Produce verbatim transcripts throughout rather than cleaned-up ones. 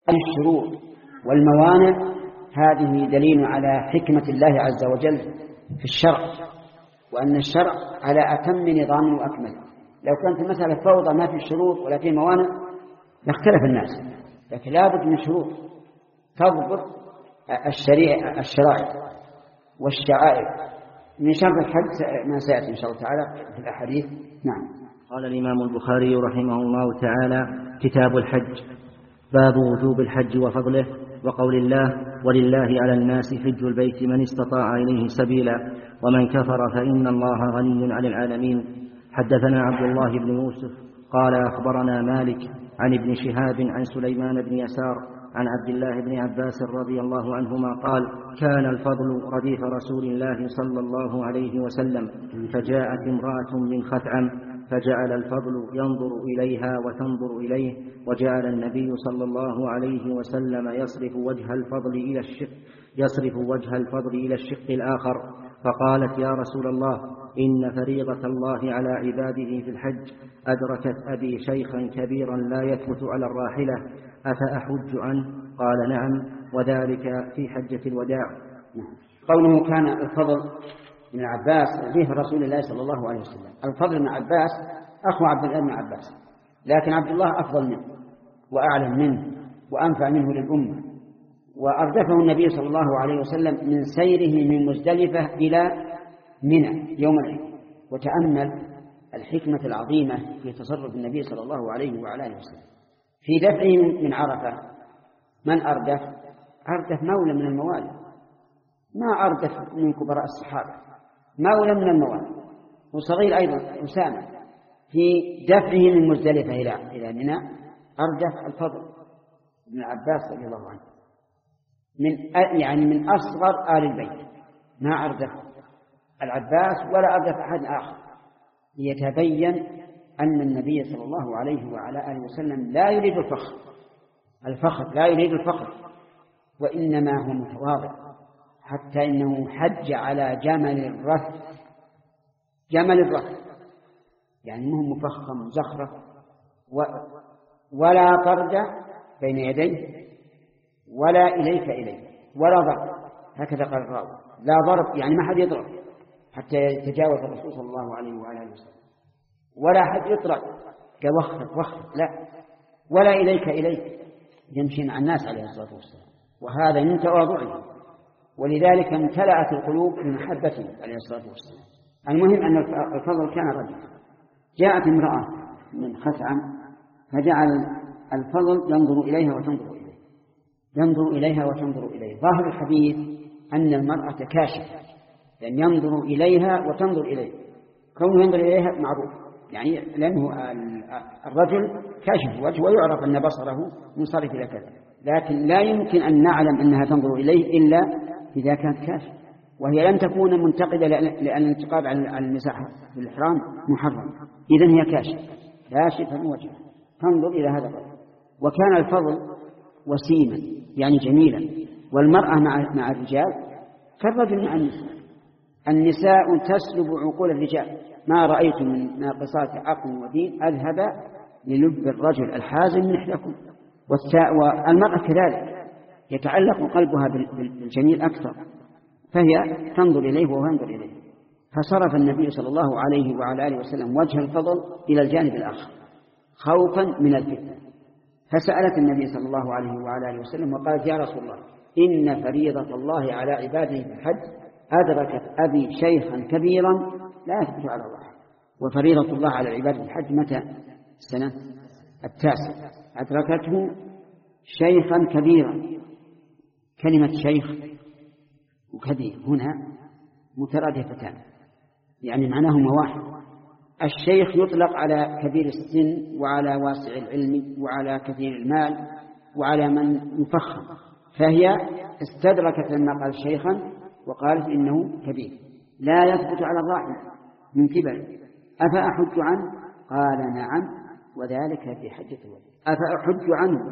الشروط والموانع هذه دليل على حكمة الله عز وجل في الشرع، وأن الشرع على أتم نظام وأكمل. لو كانت المسألة فوضى ما في شروط ولا في موانع لاختلف الناس، لكن لابد من شروط تضبط الشريعة الشرائع والشعائر. من شرط الحج ما سيأتي إن شاء الله تعالى في الأحاديث. نعم. قال الإمام البخاري رحمه الله تعالى: كتاب الحج، باب وجوب الحج وفضله، وقول الله: ولله على الناس حج البيت من استطاع إليه سبيلا ومن كفر فإن الله غني عن العالمين. حدثنا عبد الله بن يوسف قال أخبرنا مالك عن ابن شهاب عن سليمان بن يسار عن عبد الله بن عباس رضي الله عنهما قال: كان الفضل رديف رسول الله صلى الله عليه وسلم، فجاءت امرأة من خثعم فجعل الفضل ينظر إليها وتنظر إليه، وجعل النبي صلى الله عليه وسلم يصرف وجه الفضل إلى الشق يصرف وجه الفضل إلى الشق الآخر. فقالت: يا رسول الله، إن فريضة الله على عباده في الحج أدركت أبي شيخا كبيرا لا يثبت على الراحلة، أفأحج عنه؟ قال: نعم، وذلك في حجة الوداع. قوله كان الفضل بن عباس رديف رسول الله صلى الله عليه وسلم. الفضل بن عباس أخو عبد الله بن عباس، لكن عبد الله أفضل منه وأعلم منه وأنفع منه للأمة، وأردفه النبي صلى الله عليه وسلم من سيره من مزدلفة إلى منى يوم العيد. وتأمل الحكمة العظيمة في تصرف النبي صلى الله عليه وعلى آله وسلم في دفعه من عرفة. من أردف؟ أردف مولى من الموالي، ما أردف من كبراء الصحابة، مولى من الموالي، وصغير أيضا أسامة. في دفعه من مزدلفة إلى إلى منى أردف الفضل بن عباس رضي الله عنه، من يعني من أصغر آل البيت، ما أردف العباس ولا أردف أحد آخر، ليتبين أن النبي صلى الله عليه وعلى آله وسلم لا يريد الفخر الفخر لا يريد الفخر وإنما هو متواضع، حتى إنه حج على جمل الرث. جمل الرث يعني مهم مفخم مزخرف ولا طرد بين يديه ولا إليك إليه ولا ضرب، هكذا قال الراوي. لا ضرب يعني ما حد يضرب حتى يتجاوز الرسول صلى الله عليه وعلى آله وسلم، ولا حد يطرد كوخر وخر، لا، ولا إليك إليك، يمشي مع الناس عليه الصلاة والسلام، وهذا من تواضعه، ولذلك امتلأت القلوب بمحبته عليه الصلاة والسلام. المهم أن الفضل كان رجلا. جاءت امرأة من خثعم فجعل الفضل ينظر إليها وتنظر إليه ينظر إليها وتنظر إليه. ظاهر الحديث أن المرأة كاشفة، لأن ينظر إليها وتنظر إليه، كونه ينظر إليها معروف، يعني لأنه الرجل كاشف الوجه ويعرف أن بصره منصرف إلى كذا، لكن لا يمكن أن نعلم أنها تنظر إليه إلا إذا كانت كاشفة، وهي لن تكون منتقدة لأن الانتقاد على النساء في الإحرام محرم. إذن هي كاشفة كاشفة من وجهها تنظر إلى هذا الرجل. وكان الفضل وسيما يعني جميلا، والمرأة مع مع الرجال كالرجل مع النساء. النساء تسلب عقول الرجال، ما رأيت من ناقصات عقل ودين أذهب للب الرجل الحازم من إحداكم. والمرأة كذلك يتعلق قلبها بالجميل أكثر، فهي تنظر إليه وهو ينظر إليه. فصرف النبي صلى الله عليه وعلى آله وسلم وجه الفضل إلى الجانب الآخر خوفا من الفتنة، فسألت النبي صلى الله عليه وعلى آله وسلم وقالت: يا رسول الله، إن فريضة الله على عباده في الحج أدركت أبي شيخا كبيرا لا يثبت على الله. وفريضة الله على عباده في الحج متى؟ السنة التاسعة. أدركته شيخا كبيرا. كلمة شيخ وكبير هنا مترادفتان، يعني معناهما واحد. الشيخ يطلق على كبير السن وعلى واسع العلم وعلى كثير المال وعلى من يفخم، فهي استدركت لما قال شيخا وقالت إنه كبير لا يثبت على الراحل من كبر. أفأحج عنه؟ قال: نعم، وذلك في حجة الوداع. أفأحج عنه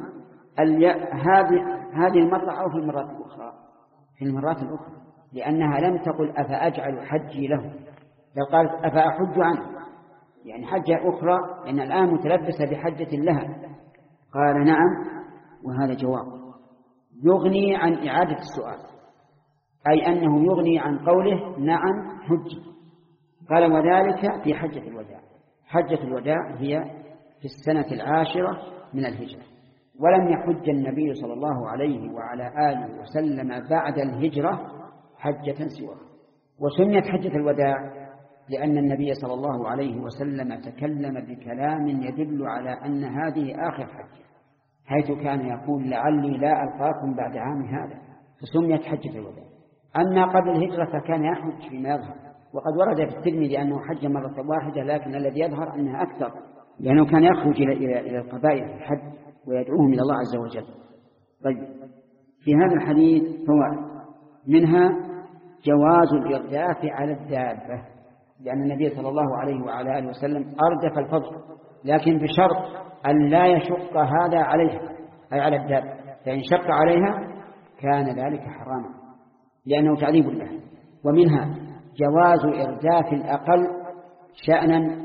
هذه هذه المرة أو في المرات الأخرى؟ في المرات الأخرى، لأنها لم تقل أفأجعل حجي له، بل قالت أفأحج عنه، يعني حجة أخرى، لأن الآن متلبسة بحجة لها. قال: نعم، وهذا جواب يغني عن إعادة السؤال، أي أنه يغني عن قوله نعم حجة. قال وذلك في حجة الوداع. حجة الوداع هي في السنة العاشرة من الهجرة، ولم يحج النبي صلى الله عليه وعلى آله وسلم بعد الهجرة حجة سواها. وسميت حجة الوداع لأن النبي صلى الله عليه وسلم تكلم بكلام يدل على أن هذه آخر حجة، حيث كان يقول لعلي لا ألقاكم بعد عام هذا، فسميت حجة الوداع. أما قبل الهجرة فكان يحج فيما يظهر، وقد ورد في الترمذي أنه حج مرة واحدة، لكن الذي يظهر أنها أكثر، لأنه كان يخرج إلى إلى إلى القبائل في الحج ويدعوهم إلى الله عز وجل. طيب، في هذا الحديث فوائد، منها جواز الإرداف على الدابة، لأن النبي صلى الله عليه وعلى آله وسلم أردف الفضل، لكن بشرط أن لا يشق هذا عليها، أي على الدابة، فإن شق عليها كان ذلك حراما لأنه تعذيب له. ومنها جواز إرداف الأقل شأنا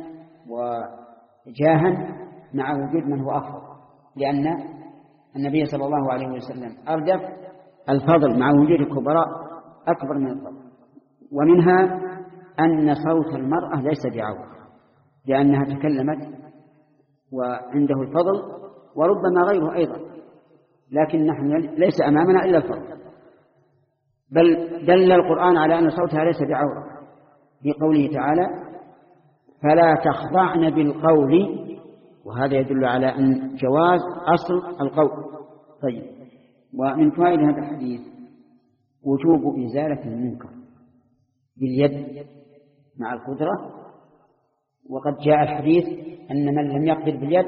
وجاها مع وجود من هو أفضل، لأن النبي صلى الله عليه وسلم أردف الفضل مع وجود الكبراء أكبر من الفضل. ومنها أن صوت المرأة ليس بعورة، لأنها تكلمت وعنده الفضل وربما غيره أيضا، لكن نحن ليس أمامنا إلا الفضل. بل دل القرآن على أن صوتها ليس بعورة في قوله تعالى فلا تخضعن بالقول، وهذا يدل على أن جواز أصل القول. طيب، ومن فوائد هذا الحديث وجوب إزالة المنكر باليد مع القدرة، وقد جاء الحديث أن من لم يقدر باليد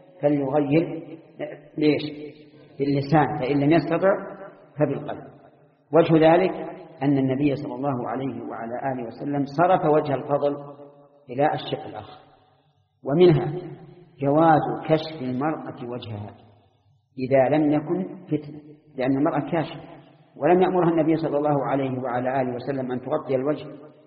فليغير ليش باللسان، فإن لم يستطع فبالقلب. وجه ذلك أن النبي صلى الله عليه وعلى آله وسلم صرف وجه الفضل إلى الشق الآخر. ومنها جواز كشف المرأة وجهها إذا لم يكن فتنة، لأن المرأة كاشفة، ولم يأمرها النبي صلى الله عليه وعلى آله وسلم أن تغطي الوجه،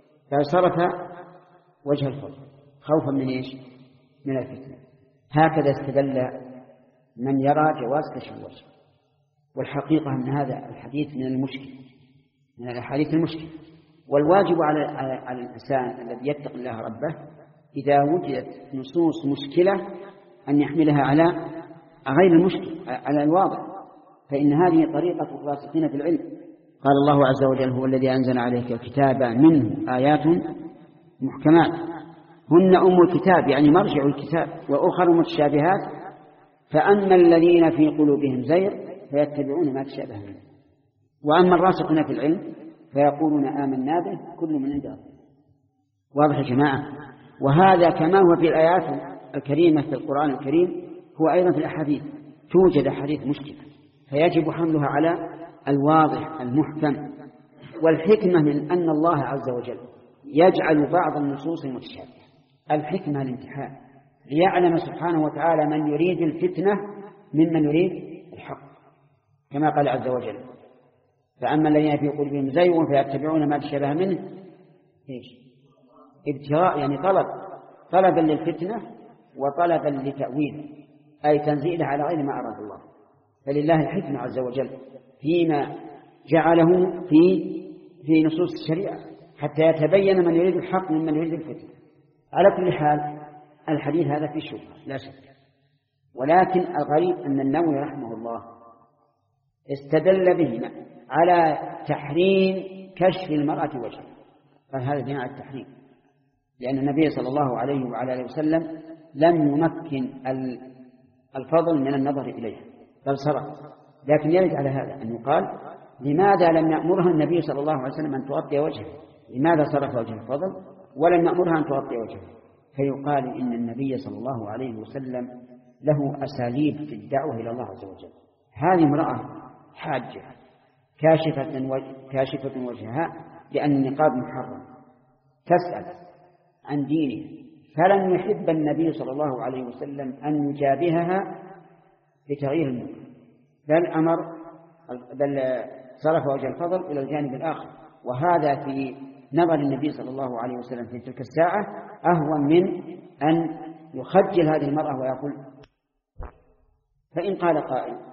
فصرف وجه الفضل خوفا من إيش؟ من الفتنة. هكذا استدل من يرى جواز كشف الوجه. والحقيقة أن هذا الحديث من المشكل، من الأحاديث المشكلة. والواجب على على الإنسان الذي يتقي الله ربه إذا وجدت نصوص مشكلة أن يحملها على غير المشكل، على الواضح، فإن هذه طريقة الراسخين في العلم. قال الله عز وجل هو الذي أنزل عليك الكتاب منه آيات محكمات هن أم الكتاب، يعني مرجع الكتاب، وأخر متشابهات فأما الذين في قلوبهم زيغ فيتبعون ما تشابه منه، وأما الراسخون في العلم فيقولون آمنا به كل من عند ربنا. واضح يا جماعة؟ وهذا كما هو في الآيات الكريمة في القرآن الكريم هو أيضا في الأحاديث، توجد أحاديث مشكلة فيجب حملها على الواضح المحكم. والحكمة من أن الله عز وجل يجعل بعض النصوص متشابهة، الحكمة الامتحان، ليعلم سبحانه وتعالى من يريد الفتنة ممن يريد الحق، كما قال عز وجل فأما الذين في قلوبهم زيغ فيتبعون ما تشابه منه إيش؟ ابتغاء، يعني طلب، طلبا للفتنة وطلبا لتأويل، أي تنزيله على غير ما أراد الله. فلله الحكمة عز وجل فيما جعله في في نصوص الشريعة حتى يتبين من يريد الحق ممن يريد الفتنة. على كل حال الحديث هذا فيه شبهة لا شك، ولكن الغريب أن النووي رحمه الله استدل به على تحريم كشف المرأة وجهها، فهذا جماعة التحريم، لأن النبي صلى الله عليه وعلى آله وسلم لم يمكن الفضل من النظر إليها بل صرف. لكن يرد على هذا أن يقال لماذا لم يأمرها النبي صلى الله عليه وسلم أن تغطي وجهها؟ لماذا صرف وجه الفضل ولم يأمرها أن تغطي وجهها؟ فيقال إن النبي صلى الله عليه وسلم له أساليب في الدعوة إلى الله عز وجل. هذه امرأة حاجة كاشفة, وجه كاشفة وجهها لأن النقاب محرم، تسأل عن دينه، فلم يحب النبي صلى الله عليه وسلم أن يجابهها بتغيير المنكر، بل أمر بل صرف وجه الفضل إلى الجانب الآخر. وهذا في نظر النبي صلى الله عليه وسلم في تلك الساعة أهون من أن يخجل هذه المرأة ويقول. فإن قال قائل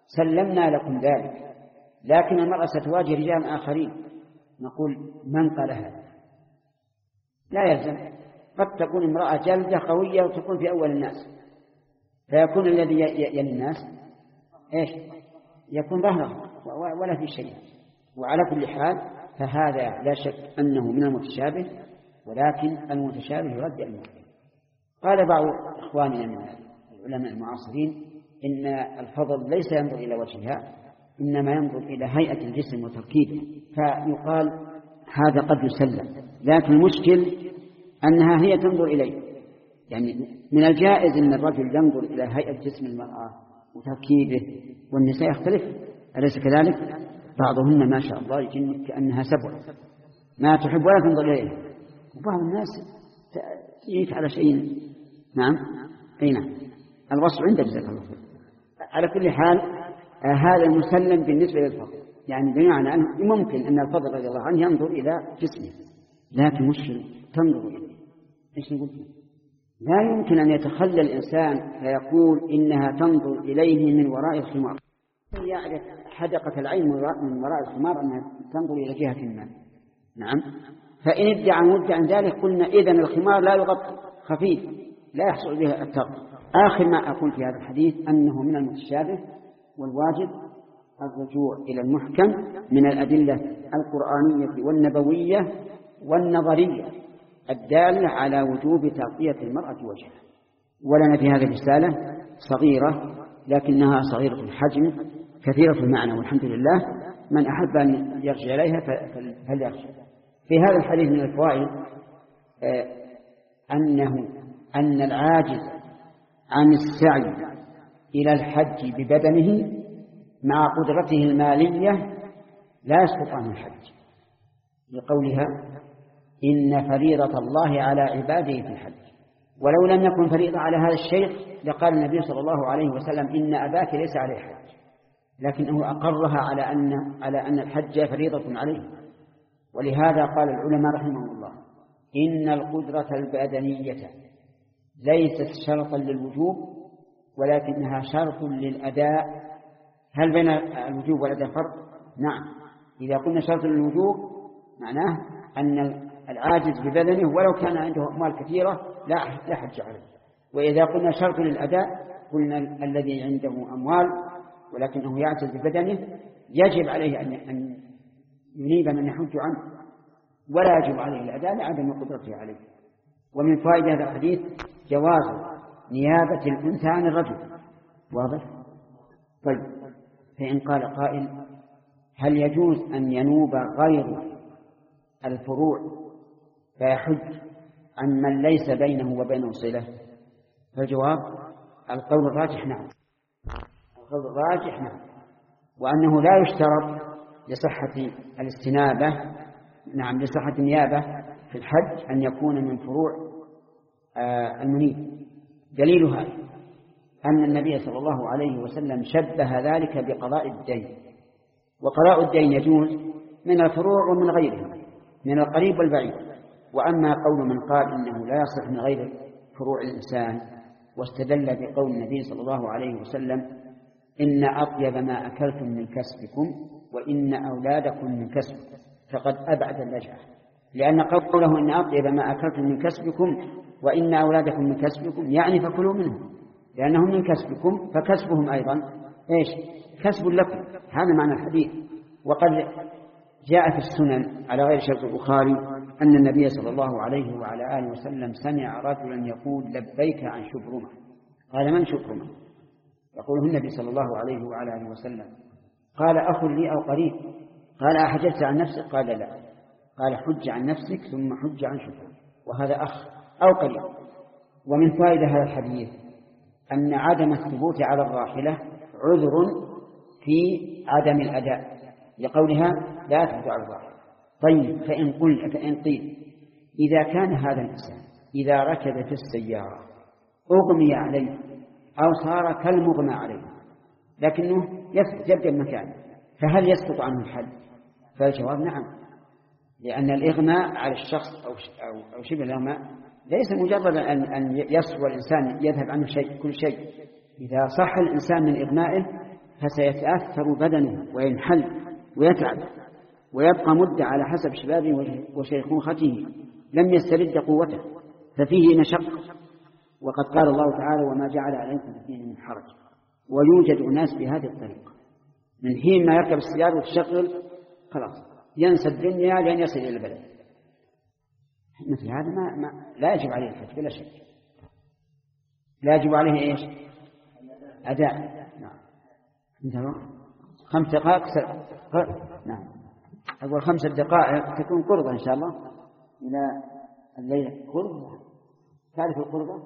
سلمنا لكم ذلك، لكن المرأة ستواجه رجال آخرين، نقول من قال هذا؟ لا يلزم، قد تكون امرأة جلدة قوية وتكون في أول الناس، فيكون الذي يلي الناس إيش؟ يكون ظهره ولا في شيء. وعلى كل حال فهذا لا شك أنه من المتشابه، ولكن المتشابه يرد المحكم. قال بعض إخواننا من العلماء المعاصرين إن الفضل ليس ينظر إلى وجهها، إنما ينظر إلى هيئة الجسم وتركيبه، فيقال هذا قد يسلم، لكن المشكل أنها هي تنظر إليه. يعني من الجائز أن الرجل ينظر إلى هيئة جسم المرأة وتركيبه، والنساء يختلف، أليس كذلك؟ بعضهن ما شاء الله يجن كأنها سبع ما تحب ولا تنظر إليه، وبعض الناس تجيك على شيء. نعم أي نعم، الوصف عند جزاك الله خير. على كل حال آه هذا المسلم بالنسبة للفضل، يعني بمعنى أنه ممكن أن الفضل رضي الله عنه ينظر إلى جسمه، لكن مش تنظر إليه. إيش نقول؟ لا يمكن أن يتخلى الإنسان فيقول إنها تنظر إليه من وراء الخمار، يعرف حدقة العين من وراء الخمار أنها تنظر إلى جهة ما. نعم، فإن ادعى مدعى ذلك قلنا إذن الخمار لا يغطي، خفيف لا يحصل به التغطية. آخر ما أقول في هذا الحديث أنه من المتشابه، والواجب الرجوع إلى المحكم من الأدلة القرآنية والنبوية والنظرية الدالة على وجوب تغطية المرأة وجهها. ولنا في هذه الرسالة صغيرة لكنها صغيرة الحجم كثيرة المعنى، والحمد لله، من أحب أن يرجع إليها فليرجع. في هذا الحديث من الفوائد أنه أن العاجز عن السعي إلى الحج ببدنه مع قدرته المالية لا يسقط عنه الحج، لقولها إن فريضة الله على عباده في الحج. ولو لم يكن فريضة على هذا الشيخ لقال النبي صلى الله عليه وسلم إن أباك ليس عليه حج، لكنه أقرها على أن على أن الحج فريضة عليه. ولهذا قال العلماء رحمهم الله إن القدرة البدنية ليست شرطا للوجوب ولكنها شرط للأداء. هل بين الوجوب والأداء فرق؟ نعم، إذا قلنا شرط للوجوب معناه أن العاجز ببدنه ولو كان عنده أموال كثيرة لا حج عليه. وإذا قلنا شرط للأداء قلنا الذي عنده أموال ولكنه يعجز ببدنه يجب عليه أن ينيب من يحج عنه، ولا يجب عليه الأداء لعدم قدرته عليه. ومن فوائد هذا الحديث جواز نيابة الأنثى عن الرجل. واضح؟ طيب، فإن قال قائل هل يجوز أن ينوب غير الفروع فيحج عن من ليس بينه وبينه صلة؟ فالجواب القول الراجح نعم، القول الراجح نعم، وأنه لا يشترط لصحة الاستنابة نعم لصحة النيابة في الحج أن يكون من فروع آه المنيب. دليل هذا أن النبي صلى الله عليه وسلم شبه ذلك بقضاء الدين، وقضاء الدين يجوز من الفروع ومن غيرها من القريب والبعيد. وأما قول من قال إنه لا يصح من غير فروع الإنسان واستدل بقول النبي صلى الله عليه وسلم إن أطيب ما أكلتم من كسبكم وإن أولادكم من كسبكم، فقد أبعد اللجأ، لأن قوله إن أطيب ما أكلتم من كسبكم وإن أولادكم من كسبكم يعني فكلوا منهم، لأنهم من كسبكم فكسبهم أيضا إيش؟ كسب لكم. هذا معنى الحديث. وقد جاء في السنن على غير شرط البخاري أن النبي صلى الله عليه وعلى آله وسلم سمع رجلا يقول لبيك عن شبرمة. قال من شبرمة؟ يقوله النبي صلى الله عليه وعلى آله وسلم. قال أخ لي أو قريب؟ قال أحججت عن نفسك؟ قال لا. قال حج عن نفسك ثم حج عن شبرمة، وهذا أخ أو قريب. ومن فائدة هذا الحديث أن عدم الثبوت على الراحلة عذر في عدم الأداء، لقولها لا تثبت على الراحلة. طيب، فإن قل فإن قيل إذا كان هذا الإنسان إذا ركب في السيارة أغمي عليه أو صار كالمغمى عليه لكنه يثبت يبقى المكان، فهل يسقط عنه الحج؟ فالجواب نعم، لأن الإغماء على الشخص أو أو شبه الإغماء ليس مجرد أن أن يصفو الإنسان يذهب عنه شيء كل شيء. إذا صح الإنسان من إغمائه فسيتأثر بدنه وينحل ويتعب ويبقى مدة على حسب شبابه وشيخوخته، لم يسترد قوته، ففيه مشقة. وقد قال الله تعالى: وما جعل عليكم في الدين من حرج. ويوجد أناس بهذه الطريقة، من حين ما يركب السيارة وتشغل خلاص ينسى الدنيا لأن يصل إلى البلد. مثل هذا ما, ما لا يجب عليه الحج بلا شك، لا يجب عليه إيش؟ أداء. نعم. انتهى خمس دقائق سرعة. نعم. أقول خمس دقائق تكون قربة إن شاء الله إلى الليلة. قربة تعرف القربة؟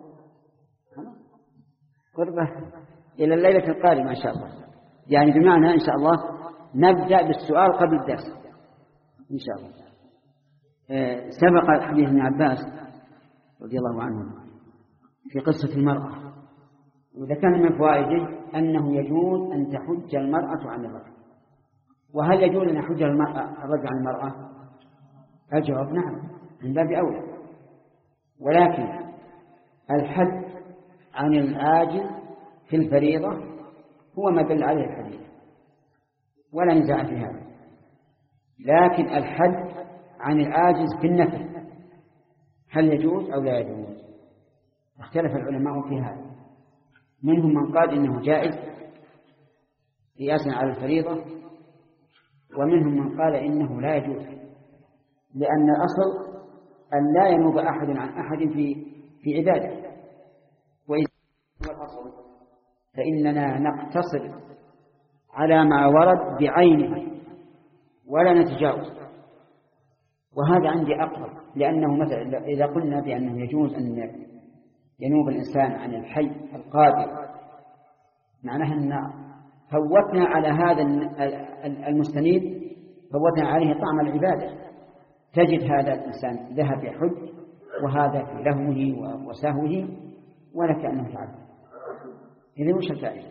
قربة إلى الليلة القادمة إن شاء الله، يعني بمعنى إن شاء الله نبدأ بالسؤال قبل الدرس إن شاء الله. آه سبق حديث ابن عباس رضي الله عنه في قصة المرأة، وذكرنا من فوائده أنه يجوز أن تحج المرأة عن الرجل. وهل يجوز أن يحج المرأة الرجل عن المرأة؟ الجواب نعم من باب أولى، ولكن الحج عن العاجز في الفريضة هو ما دل عليه الحديث ولا نزاع في هذا. لكن الحج عن العاجز في النفل هل يجوز أو لا يجوز؟ اختلف العلماء في هذا، منهم من قال إنه جائز قياسا على الفريضة، ومنهم من قال إنه لا يجوز، لأن الأصل أن لا ينوب أحد عن أحد في في عبادة. وإذا هو الأصل فإننا نقتصر على ما ورد بعينه ولا نتجاوز، وهذا عندي أقرب، لأنه مثلا إذا قلنا بأنه يجوز أن ينوب الإنسان عن الحي القادر، معناها أن فوتنا على هذا المستنيب فوتنا عليه طعم العبادة. تجد هذا الإنسان ذهب يحج وهذا في لهوه وسهوه ولا كأنه فعل. إذن وش الفائدة؟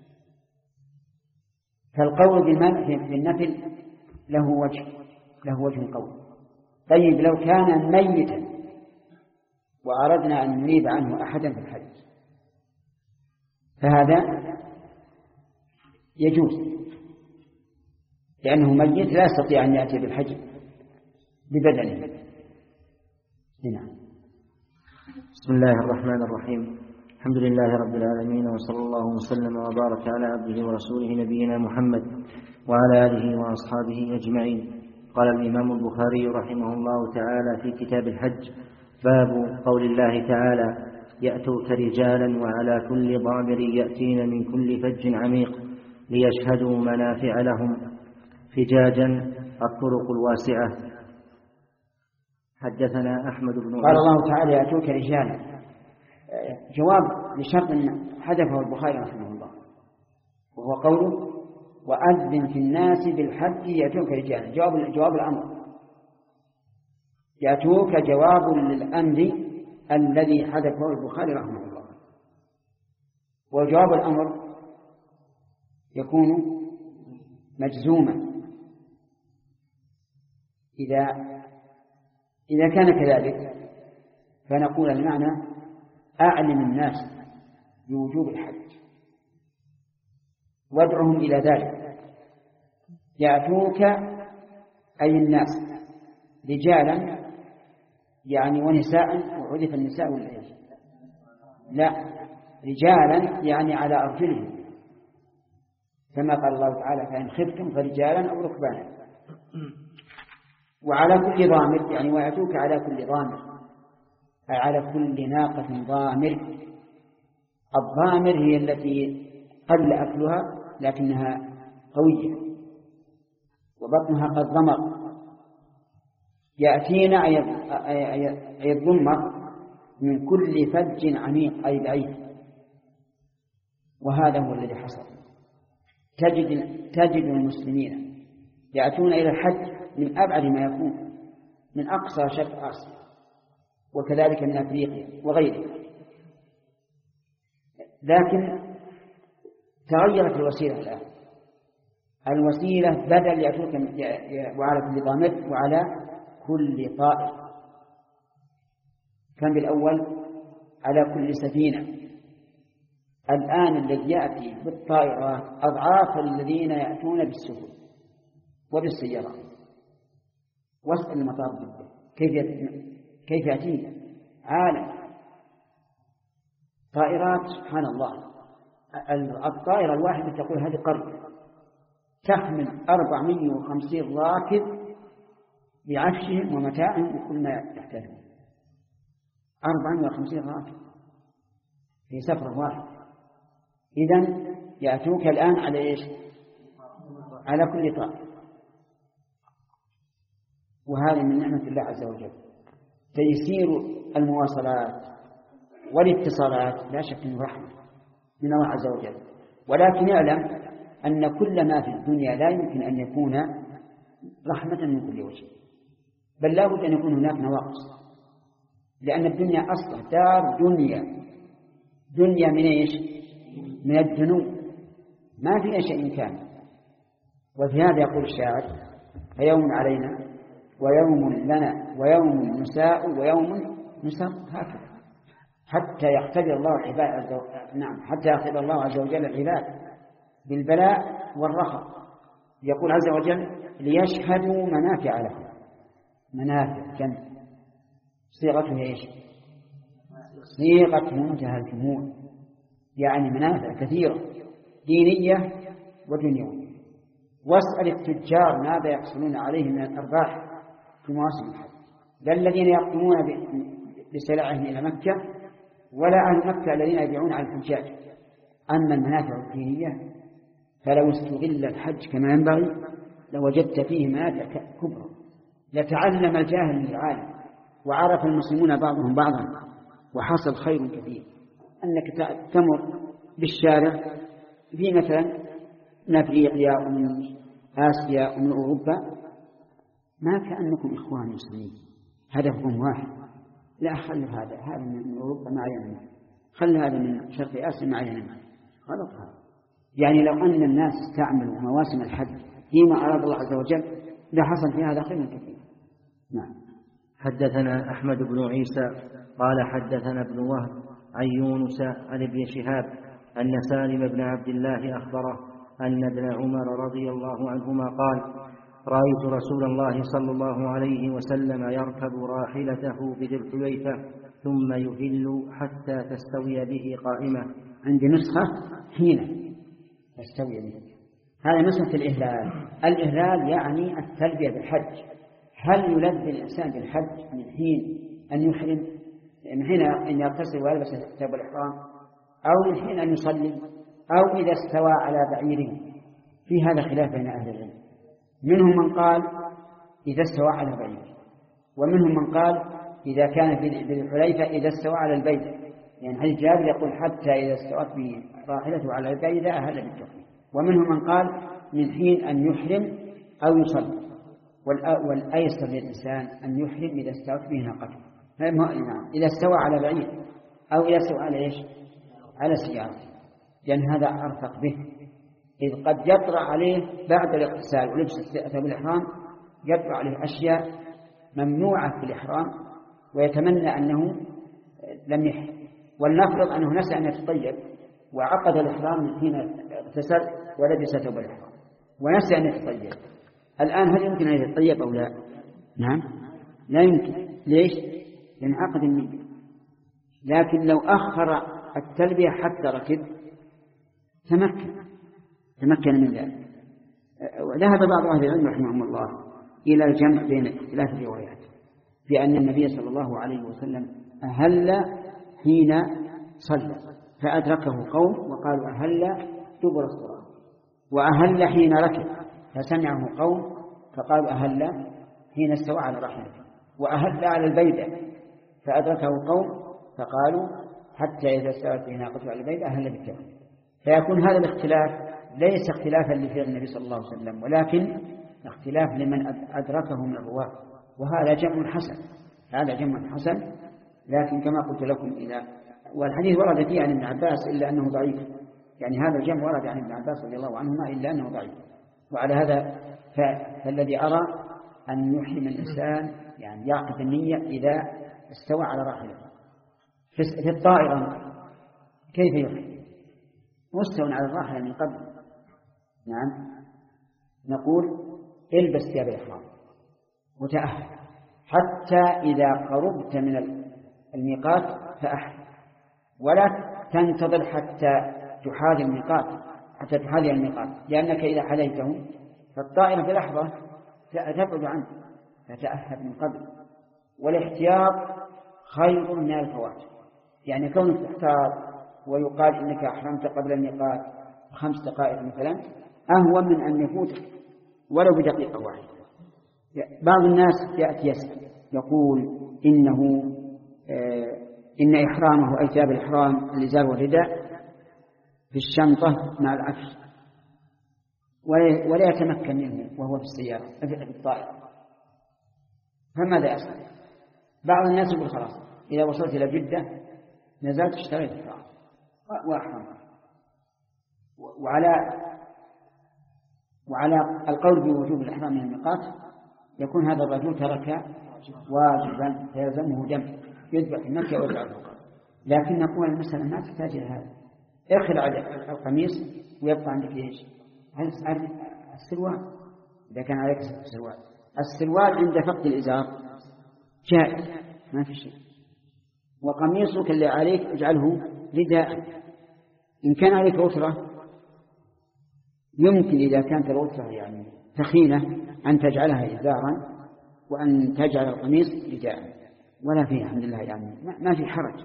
فالقول بالنفل له وجه له وجه القول. طيب لو كان ميتا وأردنا أن نريد عنه أحدا في الحج فهذا يجوز، لأنه ميت لا يستطيع أن يأتي بالحج ببدنه. نعم. بسم الله الرحمن الرحيم. الحمد لله رب العالمين، وصلى الله وسلم وبارك على عبده ورسوله نبينا محمد وعلى آله وأصحابه أجمعين. قال الإمام البخاري رحمه الله تعالى في كتاب الحج: باب قول الله تعالى: يأتوك رجالا وعلى كل ضامر يأتين من كل فج عميق ليشهدوا منافع لهم فجاجا الطرق الواسعة. حدثنا أحمد بن قال الله تعالى: يأتوك رجالا، جواب لشرط حذفه البخاري رحمه الله، وهو قوله: وأذن في الناس بالحج يأتوك رجالا. جواب جواب الأمر، يأتوك جواب للأمر الذي حذفه البخاري رحمه الله. وجواب الأمر يكون مجزوما إذا إذا كان كذلك، فنقول المعنى: أعلم الناس بوجوب الحج وادعهم إلى ذلك. يأتوك أي الناس رجالا يعني ونساء، وعرف النساء والرجال، لا، رجالا يعني على أرجلهم، كما قال الله تعالى: فإن خفتم فرجالا أو ركبانا. وعلى كل ضامر يعني ويأتوك على كل ضامر، أي على كل ناقة ضامر. الضامر هي التي قل أكلها لكنها قوية وبطنها قد ضمر. يأتينا أي الضمر من كل فج عميق أي بعيد. وهذا هو الذي حصل. تجد, تجد المسلمين يأتون إلى الحج من أبعد ما يكون، من أقصى شرق آسيا وكذلك من أفريقيا وغيرها، لكن تغيرت الوسيلة الآن. الوسيلة بدل يأتوك وعلى كل ضامر وعلى كل طائر، كان بالأول على كل سفينة، الآن الذي يأتي بالطائرات أضعاف الذين يأتون بالسفن وبالسيارات. واسأل المطار جدا كيف كيف يأتينا عالم طائرات. سبحان الله، الطائرة الواحدة تقول هذه قرية تحمل أربعمائة وخمسين راكب بعفشهم ومتاعهم وكل ما يحتاجون. أربعمائة وخمسين راكب في سفرة واحدة. إذن يأتوك الآن على إيش؟ على كل طائر. وهذا من نعمة الله عز وجل. تيسير المواصلات والاتصالات لا شك أنه رحمة من الله عز وجل، ولكن يعلم أن كل ما في الدنيا لا يمكن أن يكون رحمة من كل وجه، بل لا بد أن يكون هناك نواقص، لأن الدنيا أصلا دار دنيا دنيا من إيش؟ من الذنوب، ما فيها شيء كامل. وفي هذا يقول الشاعر: فيوم علينا ويوم لنا ويوم نساء ويوم نسر، هكذا حتى يختبر الله العباد عز وجل. نعم، حتى يختبر الله عز وجل العباد بالبلاء والرخاء. يقول عز وجل: ليشهدوا منافع لهم. منافع كم؟ صيغتها ايش؟ صيغة منتهى الجموع، يعني منافع كثيرة دينية ودنيوية. واسأل التجار ماذا يحصلون عليه من الأرباح في مواسم الحج، لا الذين يقدمون بسلعهم إلى مكة ولا أهل مكة الذين يبيعون على الحجاج. أما المنافع الدينية فلو استغل الحج كما ينبغي لوجدت فيه منافع كبرى. لتعلم الجاهل من العالم وعرف المسلمون بعضهم بعضا وحصل خير كثير. أنك تمر بالشارع في مثلا من أفريقيا ومن آسيا ومن أوروبا ما كأنكم إخوان مسلمين، هدفكم واحد. لا، خل هذا هذا من أوروبا ما علينا، خل هذا من شرق آسيا ما علينا، غلط هذا. يعني لو أن الناس استعملوا مواسم الحج فيما أراد الله عز وجل لحصل في هذا خير كثير. نعم. حدثنا أحمد بن عيسى قال حدثنا ابن وهب عن يونس عن ابن شهاب أن سالم بن عبد الله أخبره أن ابن عمر رضي الله عنهما قال: رأيت رسول الله صلى الله عليه وسلم يركب راحلته بذي الحليفة ثم يهل حتى تستوي به قائمة. عندي نسخة حين تستوي به، هذا نسخة الإهلال. الإهلال يعني التلبية بالحج. هل يلبي الإنسان بالحج من حين أن يحرم، من حين أن يغتسل ويلبس ثوب الإحرام، أو من حين أن يصلي، أو إذا استوى على بعيره؟ في هذا خلاف بين أهل العلم. منهم من قال إذا استوى على بعيره، ومنهم من قال إذا كان في الحليفة إذا استوى على البيت، يعني حديث جابر يقول حتى إذا استوت به راحلته على البيت أهل بالتوحيد. ومنهم من قال من حين أن يحرم أو يصلي، والأيسر للإنسان أن يحرم إذا استوت به ناقته، إذا استوى على بعير أو إذا استوى على إيش؟ على سيارة، لأن هذا أرفق به. إذ قد يطرأ عليه بعد الاغتسال ولبس ثوب الإحرام يطرأ عليه أشياء ممنوعة في الإحرام ويتمنى أنه لم يحرم، ولنفرض أنه نسى أن يتطيب وعقد الإحرام من حين اغتسل ولبس ثوب الإحرام ونسى أن يتطيب. الآن هل يمكن أن يتطيب أو لا؟ نعم، لا يمكن. ليش؟ لأن عقد النية. لكن لو أخر التلبية حتى ركب تمكن تمكن من ذلك. وذهب بعض أهل العلم رحمهم الله إلى الجمع بين اختلاف الروايات، بأن النبي صلى الله عليه وسلم أهل حين صلى فأدركه قوم وقالوا أهل دبر الصلاة، وأهل حين ركب فسمعه قوم فقالوا أهل حين استوى على راحلته، وأهل على البيدة فأدركه قوم فقالوا حتى إذا استوت به ناقته على البيدة أهل بالتوحيد. فيكون هذا الاختلاف ليس اختلافا لفعل النبي صلى الله عليه وسلم، ولكن اختلاف لمن أدركه من الرواة، وهذا جمع حسن هذا جمع حسن لكن كما قلت لكم إذا والحديث ورد فيه عن ابن عباس إلا أنه ضعيف، يعني هذا الجمع ورد عن ابن عباس رضي الله عنهما إلا أنه ضعيف. وعلى هذا فالذي أرى أن يحرم الإنسان يعني يعقد النية إذا استوى على راحلته. في الطائرة كيف يحرم؟ مستوى على الراحلة من قبل. نعم، نقول البس ثياب الإحرام وتأهل حتى إذا قربت من الميقات فأحل، ولا تنتظر حتى تحاذي الميقات حتى تحاذي الميقات، لأنك إذا حليته فالطائرة في لحظة تبعد عنه، فتأهل من قبل. والاحتياط خير من الفوات، يعني كونك تحتاط ويقال إنك أحرمت قبل الميقات خمس دقائق مثلا أهون من أن يفوتك ولو بدقيقة واحدة. بعض الناس يأتي يسأل يقول إنه آه إن إحرامه أي ثياب الإحرام الإزار والرداء في الشنطة مع العفش ولا يتمكن منه وهو في السيارة في الطائرة، فماذا يصنع؟ بعض الناس يقول خلاص إذا وصلت إلى جدة نزلت اشتريت الإحرام وأحرم. وعلى وعلى القول بوجوب الإحرام من الميقات يكون هذا الرجل ترك واجبا فيلزمه دم يذبح في مكة ويرجع الفقراء. لكن نقول المسألة ما تحتاج إلى هذا، اخلع القميص ويبقى عندك ايش؟ السروال إذا كان عليك السروال. السروال عند فقد الإزار جائز ما في شيء، وقميصك اللي عليك اجعله رداء. إن كان عليك غترة يمكن إذا كانت الغترة يعني ثخينة أن تجعلها إزارا وأن تجعل القميص رداء ولا فيه الحمد لله، يعني ما في حرج.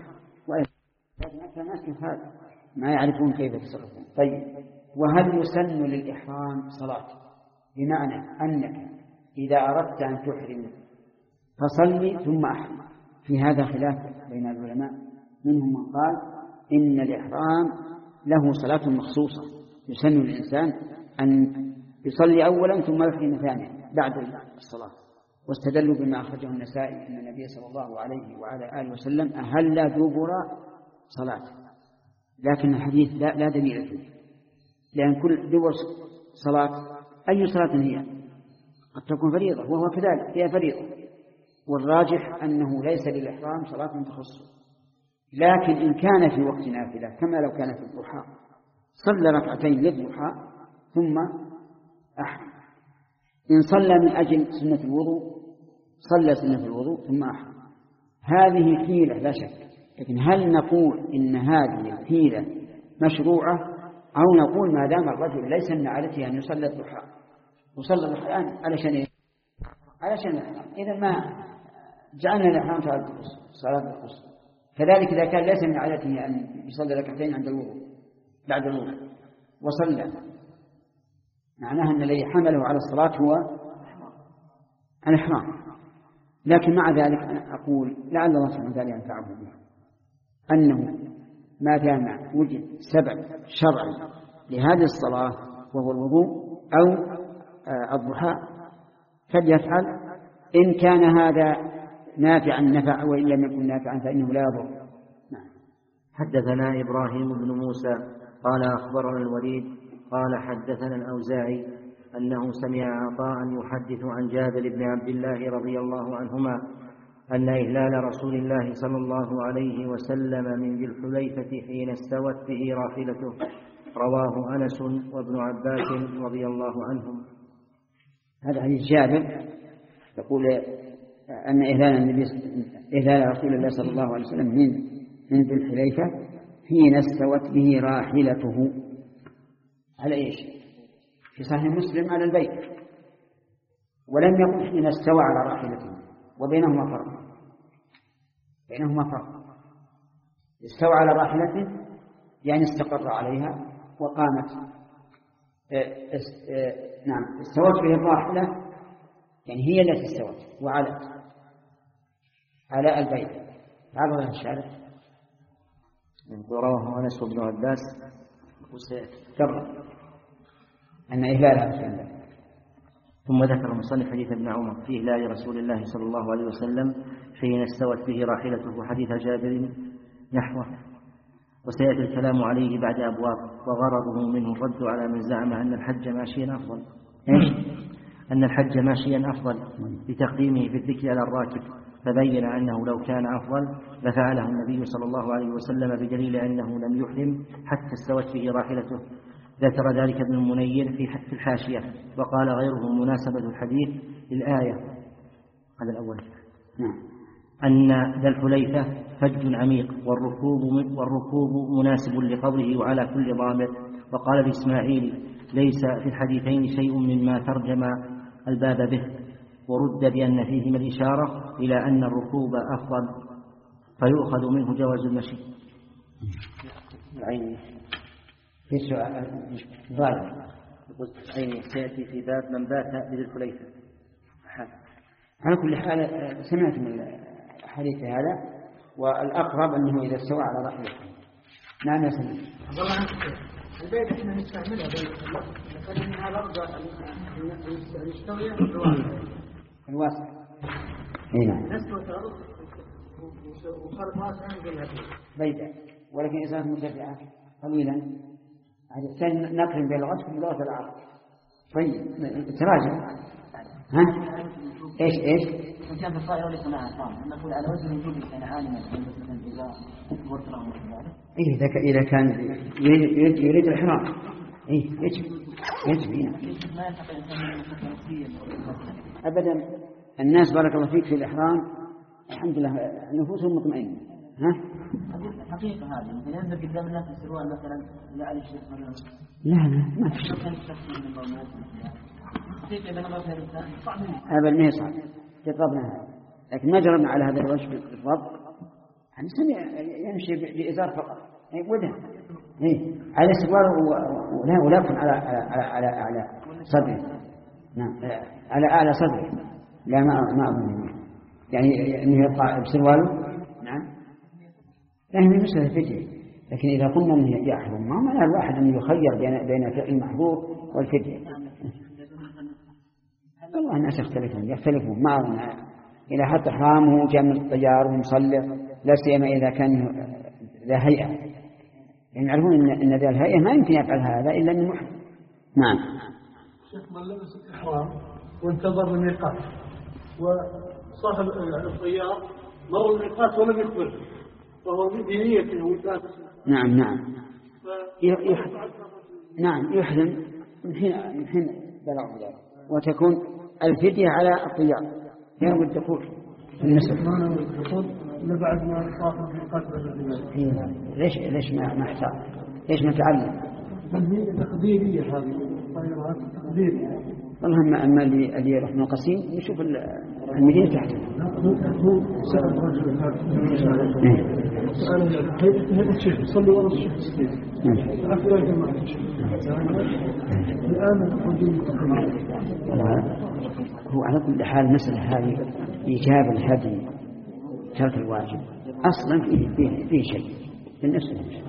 الناس هذا ما يعرفون كيف يتصرفون. طيب، وهل يسن للإحرام صلاة؟ بمعنى أنك إذا أردت أن تحرم فصلي ثم أحرم. في هذا خلاف بين العلماء، منهم من قال إن الإحرام له صلاة مخصوصة يسن للإنسان أن يصلي أولا ثم يحرم ثانيا بعد الصلاة، واستدلوا بما أخرجه النسائي أن النبي صلى الله عليه وعلى آله وسلم أهل دبر صلاة. لكن الحديث لا, لا دليل فيه، لأن كل دبر صلاة أي صلاة هي قد تكون فريضة وهو كذلك هي فريضة، والراجح أنه ليس للإحرام صلاة تخصه. لكن إن كان في وقت نافلة كما لو كان في الضحى صلى ركعتين للضحى ثم أحرم. إن صلى من أجل سنة الوضوء صلى سنة الوضوء ثم أحرم. هذه حيلة لا شك، لكن هل نقول إن هذه الحيلة مشروعة أو نقول ما دام الرجل ليس من عادته أن يصلي الضحى وصلى الضحى الآن علشان إيه؟ علشان الإحرام، إذا ما جعلنا الإحرام صلاة القصر. كذلك إذا كان ليس من عادته أن يصلي ركعتين عند الوضوء بعد الوضوء وصلى، معناها أن الذي حمله على الصلاة هو الإحرام. لكن مع ذلك أنا أقول لعل الله سبحانه وتعالى ينفعه به أنه ما دام وجد سبب شرعي لهذه الصلاة وهو الوضوء أو الضحى فليفعل، إن كان هذا نافعا نفع وإن لم يكن نافعا فإنه لا يضر. نعم. حدثنا إبراهيم بن موسى قال أخبرنا الوليد قال حدثنا الأوزاعي أنه سمع عطاء يحدث عن جابر بن عبد الله رضي الله عنهما أن إهلال رسول الله صلى الله عليه وسلم من ذي الحليفة حين استوت به راحلته، رواه أنس وابن عباس رضي الله عنهم. هذا حديث جابر يقول أن إهلال النبي إهلال رسول الله صلى الله عليه وسلم من من ذي الحليفة حين استوت به راحلته على إيش؟ في صحيح مسلم على البيت، ولم يقل حين استوى على راحلته، وبينهما فرق بينهما فرق استوى على راحلته يعني استقر عليها وقامت اه اه نعم استوت به الراحلة يعني هي التي استوت وعلت على البيت. هذا الشارع رواه أنس وابن عباس وسيذكر أن إهلالها سنة. ثم ذكر المصنف حديث ابن عمر في إهلال رسول الله صلى الله عليه وسلم حين استوت به راحلته حديث جابر نحوه، وسيأتي الكلام عليه بعد أبواب، وغرضه منه الرد على من زعم أن الحج ماشيا أفضل إيش؟ أن الحج ماشيا أفضل لتقديمه في الذكر على الراكب، فبين أنه لو كان أفضل لفعله النبي صلى الله عليه وسلم بدليل أنه لم يحرم حتى استوت به راحلته. ذكر ذلك ابن المنير في الحاشية. وقال غيره مناسبة الحديث للآية. هذا الأول. أن ذا الحليفة فج عميق والركوب, والركوب مناسب لقوله وعلى كل ضامر. وقال الإسماعيلي ليس في الحديثين شيء مما ترجم الباب به، ورد بأن فيهما الإشارة إلى أن الركوب أفضل فيؤخذ منه جواز المشي. عيني في سؤال ظاهر عيني سيأتي في باب من بات بذي الحليفة. على كل حال سمعت من الحديث هذا، والأقرب أنه إذا استوى على رحلته. نعم يا سيدي. البيت احنا نستعملها بيت لكن هذا أفضل أن يستوي الواسع. اي نعم. نستوي الأرض وصارت واسعة نقولها بيتا، ولكن إذا كانت مرتفعة قليلا هذا الثاني نقرن بين الغسل وبلغة العرض. طيب تراجع. ها؟ ايش ايش؟ كان في الصائر وليس معها طعم. نقول على وجه الوجوب كان عالما إذا ورثنا إيه إذا إذا كان يريد, يريد الإحرام إيه يجب يجب هنا. أبدا الناس بارك الله فيك في الإحرام الحمد لله نفوسهم مطمئنة. ها؟ حقيقة هذه مثل ينزل قدام الناس السروال مثلا لا عليه شيء مثلا. لا لا ما في شيء. أبدا ما يصعب جربنا هذا، لكن ما جربنا على هذا الوجه بالضبط. يعني سمع يمشي بإزار فقط وده إيه على سروال ولا ولكن على على على على صدره. نعم على أعلى صدره. لا ما ما أظن يعني إنه يقع بسرواله. نعم يعني من مسألة فدية. لكن إذا قلنا إنه يحرم ما معنى الواحد أن يخير بين بين فعل المحظور والفدية. والله الناس يختلفون يختلفون ما أظن إذا حتى إحرامه جاء من الطيار ومصلي لا سيما إذا كان ذا هيئة، يعني يعرفون إن, إن ذا الهيئة ما يمكن يفعل هذا إلا من محرم. نعم. شيخ من لبس الإحرام وانتظر الميقات وصاحب الطيار مر الميقات ولم يخبر وهو بدينيته ولابس. نعم نعم. يحرم. نعم يحرم من حين من حين بلغ ذلك، وتكون الفدية على الطيار يوم الدخول النسب. بعد ما صاحب الميقات ليش ليش ما ما احتاج؟ ليش ما تعلم؟ هي تقديرية هذه الطيارات تقديرية. والله أما اللي اللي يروح من القصيم يشوف المدينة تحت. هو سأل رجل هذا سأل هذا الشيخ صلي ورا الشيخ الأخير يا جماعة الآن هو على كل حال مسألة هذه إيجاب الهدي ترك الواجب أصلا فيه فيه, فيه شيء بالنسبة لي.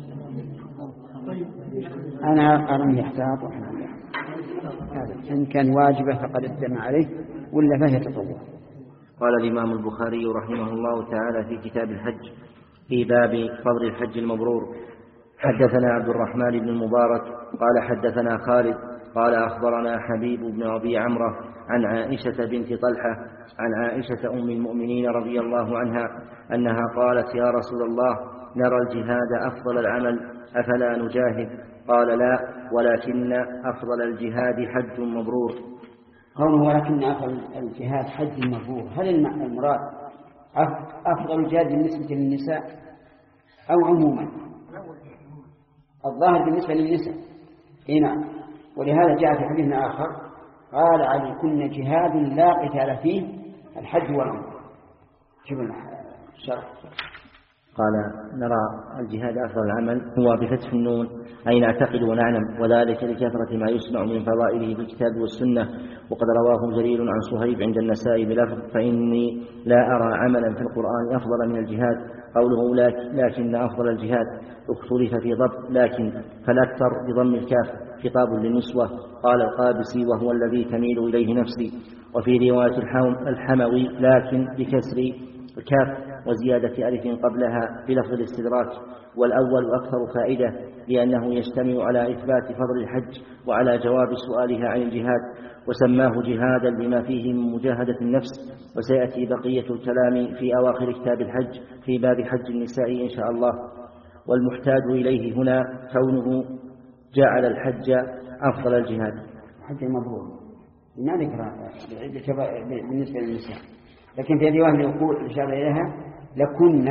أنا أرى يحتاط وحنا هذا إن كان واجبه فقد ادم عليه ولا فهي تطوع. قال الإمام البخاري رحمه الله تعالى في كتاب الحج في باب فضل الحج المبرور: حدثنا عبد الرحمن بن المبارك قال حدثنا خالد قال أخبرنا حبيب بن أبي عمرو عن عائشة بنت طلحة عن عائشة أم المؤمنين رضي الله عنها أنها قالت: يا رسول الله نرى الجهاد أفضل العمل أفلا نجاهد؟ قال: لا، ولكن أفضل الجهاد حج مبرور. قوله ولكن أفضل الجهاد حج مبرور، هل المراد أفضل الجهاد بالنسبة للنساء أو عموما؟ الظاهر بالنسبة للنساء هنا، ولهذا جاء في حديث آخر قال: عليكن جهاد لا قتال فيه الحج والعمرة. شوف الشرح. قال: نرى الجهاد أفضل العمل هو بفتح النون أي نعتقد ونعلم، وذلك لكثرة ما يسمع من فضائله في الكتاب والسنة. وقد رواه جرير عن صهيب عند النسائي بلفظ: فإني لا أرى عملا في القرآن أفضل من الجهاد. قوله لكن أفضل الجهاد اختلف في ضبط لكن، فالأكثر بضم الكاف خطاب للنسوة. قال القابسي: وهو الذي تميل إليه نفسي. وفي رواية الحموي لكن بكسر الكاف وزيادة ألف قبلها بلفظ الاستدراك، والأول أكثر فائدة لأنه يجتمع على إثبات فضل الحج وعلى جواب سؤالها عن الجهاد، وسماه جهادا لما فيه من مجاهدة النفس. وسيأتي بقية الكلام في أواخر كتاب الحج في باب حج النساء إن شاء الله. والمحتاج إليه هنا كونه جعل الحج أفضل الجهاد. حج المبرور ما ذكر بالنسبة للنساء، لكن في الرواية اللي يقول إشارة إليها لكن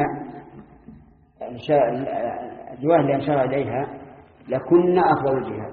الرواية اللي أشار إليها لكن أفضل الجهاد.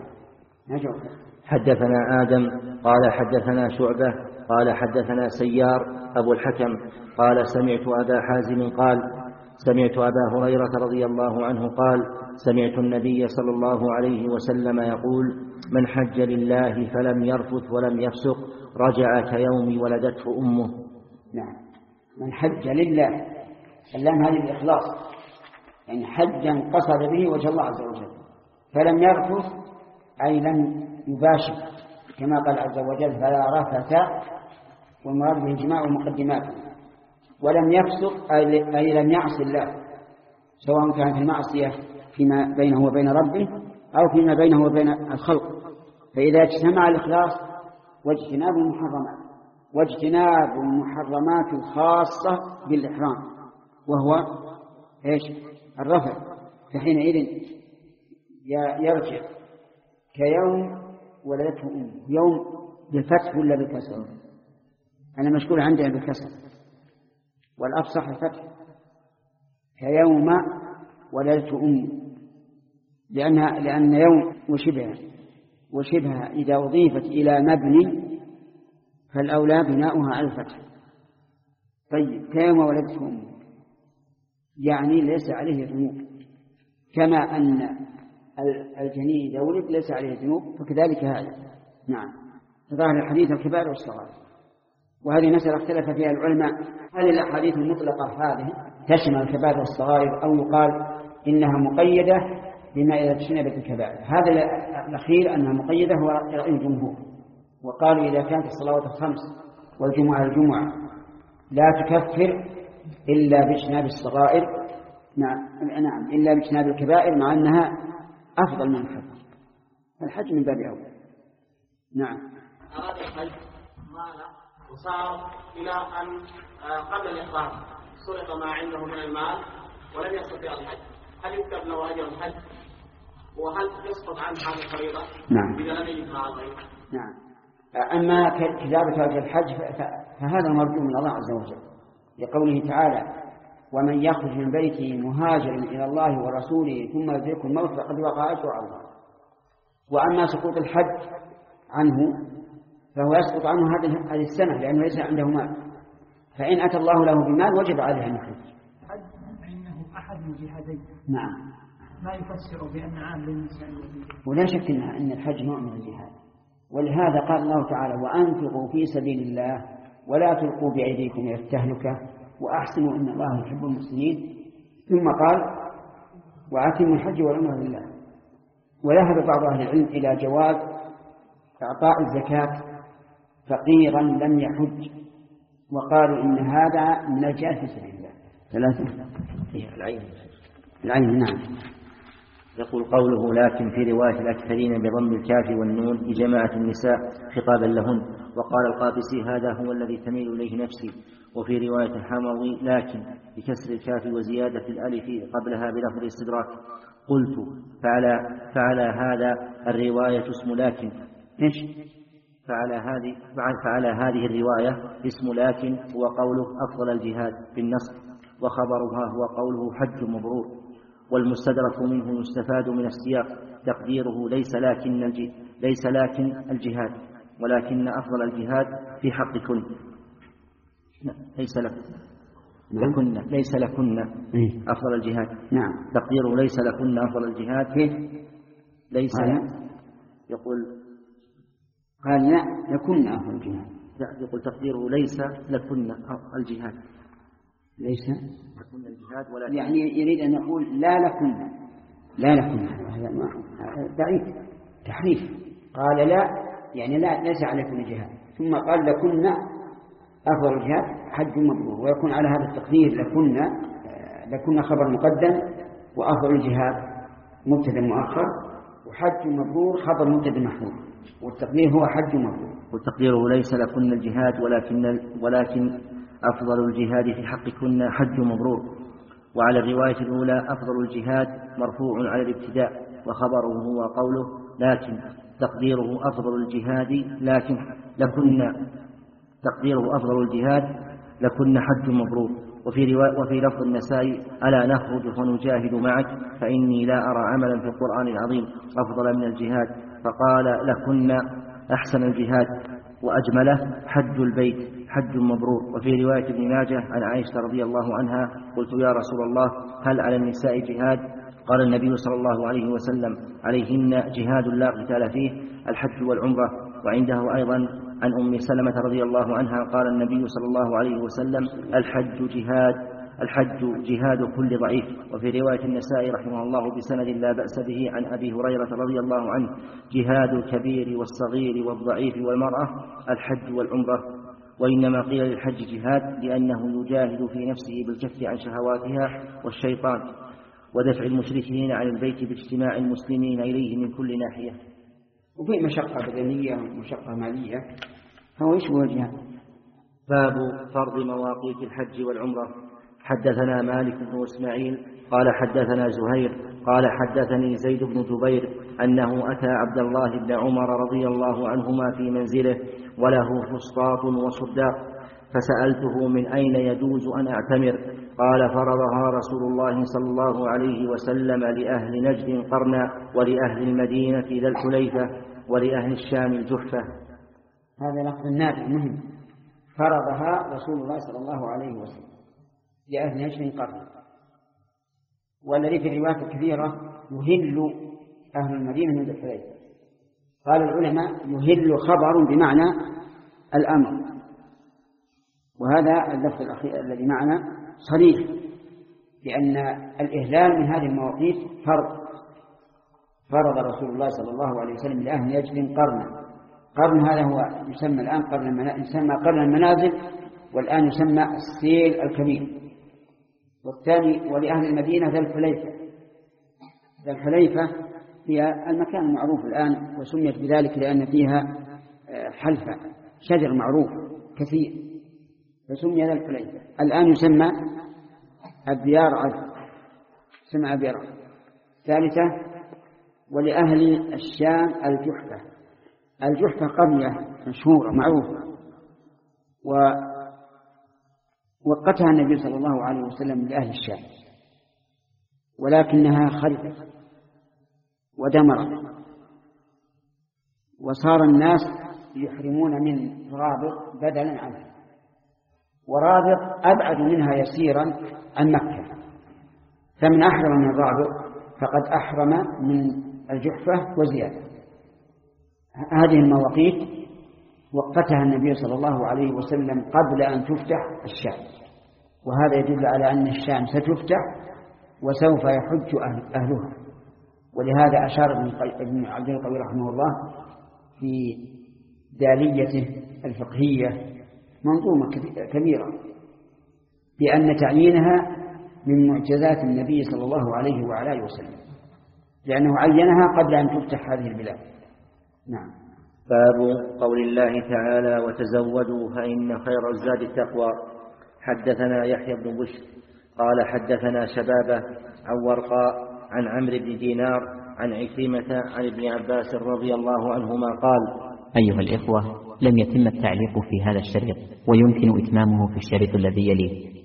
حدثنا آدم قال حدثنا شعبة قال حدثنا سيار أبو الحكم قال سمعت أبا حازم قال سمعت أبا هريرة رضي الله عنه قال سمعت النبي صلى الله عليه وسلم يقول من حج لله فلم يرفث ولم يفسق رجع كيوم ولدته أمه. نعم، من حج لله اللام هذه الإخلاص، يعني حجا قصد به وجه الله عز وجل، فلم يرفث أي لم يباشر كما قال عز وجل فلا رفث، والمراد به جماع المقدمات، ولم يفسق أي لم يعص الله، سواء كانت المعصية فيما بينه وبين ربه أو فيما بينه وبين الخلق. فإذا اجتمع الإخلاص واجتناب المحرمات واجتناب المحرمات الخاصة بالإحرام وهو إيش؟ الرفع، فحينئذ يرجع كيوم ولدته أمه. يوم بالفتح ولا بالكسر؟ أنا مشكول عندنا بالكسر والأفصح الفتح، كيوم ولدته أمه، لأنها لأن يوم وشبهها وشبهها إذا أضيفت إلى مبني فالأولى بناؤها على الفتح. طيب كيوم ولدته أمه يعني ليس عليه ذنوب، كما أن الجنين إذا ولد ليس عليه ذنوب فكذلك هذا. نعم، ظاهر الحديث الكبار والصغار. وهذه مسألة اختلف فيها العلماء، هل الأحاديث المطلقة هذه تشمل الكبائر والصغائر أو يقال إنها مقيدة بما إذا اجتنبت الكبائر؟ هذا الأخير أنها مقيدة هو رأي الجمهور، وقالوا إذا كانت الصلوات الخمس والجمعة الجمعة لا تكفر إلا باجتناب الصغائر، نعم نعم إلا باجتناب الكبائر، مع أنها أفضل من الحج. الحج من باب أول. نعم. أراد الحج مالا وصار إلى أن قبل الإحرام سرق ما عنده من المال ولم يستطيع الحج، هل يكتب له أجر الحج؟ وهل يسقط عنه هذه الفريضة؟ نعم. إذا لم يجد مع الغير؟ نعم. أما كتابة أجر الحج فهذا مرجو من الله عز وجل، لقوله تعالى ومن يخرج من بيته مهاجرا إلى الله ورسوله ثم يدركه الموت فقد وقع أجره على الله. وأما سقوط الحج عنه فهو يسقط عنه هذه السنة لأنه ليس عنده مال، فإن أتى الله له بمال وجب عليه أن يخرج. الحج فإنه أحد الجهادين. نعم. ما يفسر بأن عام للنساء والرجال. ولا شك أن الحج نوع من الجهاد، ولهذا قال الله تعالى وأنفقوا في سبيل الله ولا تلقوا بأيديكم إلى التهلكة وأحسنوا إن الله يحب المحسنين. ثم قال وأتموا الحج والعمرة لله. وذهب بعض أهل العلم إلى جواز إعطاء الزكاة فقيرا لم يحج، وقالوا إن هذا من الجهاد في سبيل الله. ثلاثة العين العين. نعم. يقول قوله لكن في رواية الأكثرين بضم الكاف والنون لجماعة النساء خطابا لهن. وقال القابسي هذا هو الذي تميل إليه نفسي. وفي رواية الحموي لكن بكسر الكاف وزيادة الألف قبلها بلفظ الاستدراك. قلت فعلى, فعلى هذا الرواية اسم لكن إيش؟ فعلى هذه فعلى هذه الرواية اسم لكن هو قوله أفضل الجهاد بالنصب، وخبرها هو قوله حج مبرور. والمستدرك منه يستفاد من السياق تقديره ليس لكن الجهاد ليس لكن الجهاد ولكن أفضل الجهاد في حق كل ليس لكن لكن ليس لكن أفضل الجهاد. نعم. تقديره ليس لكن أفضل الجهاد ليس يقول قال لا لكن أفضل الجهاد. يقول تقديره ليس لكن الجهاد ليس لكن الجهاد ولكن يعني يريد أن يقول لا لكن لا لكن هذا ضعيف تحريف. قال لا يعني لا ليس عليكم الجهاد، ثم قال لكن أفضل الجهاد حج مبرور، ويكون على هذا التقدير لكنا لكنا خبر مقدم، وأفضل الجهاد مبتدأ مؤخر، وحج مبرور خبر مبتدأ محذوف، والتقدير هو حج مبرور. وتقديره ليس لكن الجهاد ولكن ولكن أفضل الجهاد في حقكن حج مبرور. وعلى الرواية الأولى أفضل الجهاد مرفوع على الابتداء، وخبره هو قوله لكن تقديره أفضل الجهاد لكن لكن تقديره أفضل الجهاد لكن حج مبرور. وفي, وفي لفظ النسائي ألا نخرج فنجاهد معك فإني لا أرى عملا في القرآن العظيم أفضل من الجهاد، فقال لكن أحسن الجهاد وأجمله حج البيت حج مبرور. وفي رواية ابن ماجه عن عائشة رضي الله عنها قلت يا رسول الله هل على النساء جهاد؟ قال النبي صلى الله عليه وسلم عليهن جهاد لا قتال فيه الحج والعمرة. وعنده أيضا عن أم سلمة رضي الله عنها قال النبي صلى الله عليه وسلم الحج جهاد الحج جهاد كل ضعيف. وفي رواية النسائي رحمه الله بسند لا بأس به عن أبي هريرة رضي الله عنه جهاد الكبير والصغير والضعيف والمرأة الحج والعمرة. وإنما قيل للحج جهاد لأنه يجاهد في نفسه بالكف عن شهواتها والشيطان ودفع المشركين عن البيت باجتماع المسلمين إليه من كل ناحية. وفي مشقة بدنية ومشقة مالية، فهو يشبه الجهاد. باب فرض مواقيت الحج والعمرة. حدثنا مالك بن إسماعيل قال حدثنا زهير قال حدثني زيد بن جبير أنه أتى عبد الله بن عمر رضي الله عنهما في منزله وله فسطاط وصداق، فسألته من أين يجوز أن أعتمر؟ قال فرضها رسول الله صلى الله عليه وسلم لأهل نجد قرنا ولأهل المدينة ذا الحليفة ولأهل الشام الجحفة. هذا لفظ النافع مهم. فرضها رسول الله صلى الله عليه وسلم لأهل نجد قرنا، والذي في الروايات الكثيرة يهل أهل المدينة من ذا الحليفة. قال العلماء يهل خبر بمعنى الأمر، وهذا اللفظ الأخير الذي معنا صريح لأن الإهلال من هذه المواقيت فرض. فرض رسول الله صلى الله عليه وسلم لأهل نجد قرنا. قرن هذا هو يسمى الآن قرن المنازل، يسمى قرن المنازل، والآن يسمى السيل الكبير. والثاني ولأهل المدينة ذا الحليفة. ذا الحليفة هي المكان المعروف الآن، وسميت بذلك لأن فيها حلفة شجر معروف كثير، فسمي ذا الحليفة. الآن يسمى الديار عز، سمع أبيار. ثالثة ولأهل الشام الجحفة. الجحفة قرية مشهورة معروفة، ووقتها النبي صلى الله عليه وسلم لأهل الشام، ولكنها خربت ودمرت، وصار الناس يحرمون من رابط بدلا عنه، ورابط أبعد منها يسيرا عن مكة، فمن أحرم من الرابط فقد أحرم من الجحفة وزيادة. هذه المواقيت وقتها النبي صلى الله عليه وسلم قبل أن تفتح الشام، وهذا يدل على أن الشام ستفتح وسوف يحج أهلها. ولهذا أشار ابن عبد القوي رحمه الله في داليته الفقهية منظومة كبيرة بأن تعيينها من معجزات النبي صلى الله عليه وعلى آله وسلم، لأنه عينها قبل أن تفتح هذه البلاد. نعم. باب قول الله تعالى وتزودوا فإن خير الزاد التقوى. حدثنا يحيى بن بشر قال حدثنا شبابة عن ورقاء عن عمرو بن دينار عن عكرمة عن ابن عباس رضي الله عنهما قال: أيها الإخوة، لم يتم التعليق في هذا الشريط، ويمكن إتمامه في الشريط الذي يليه.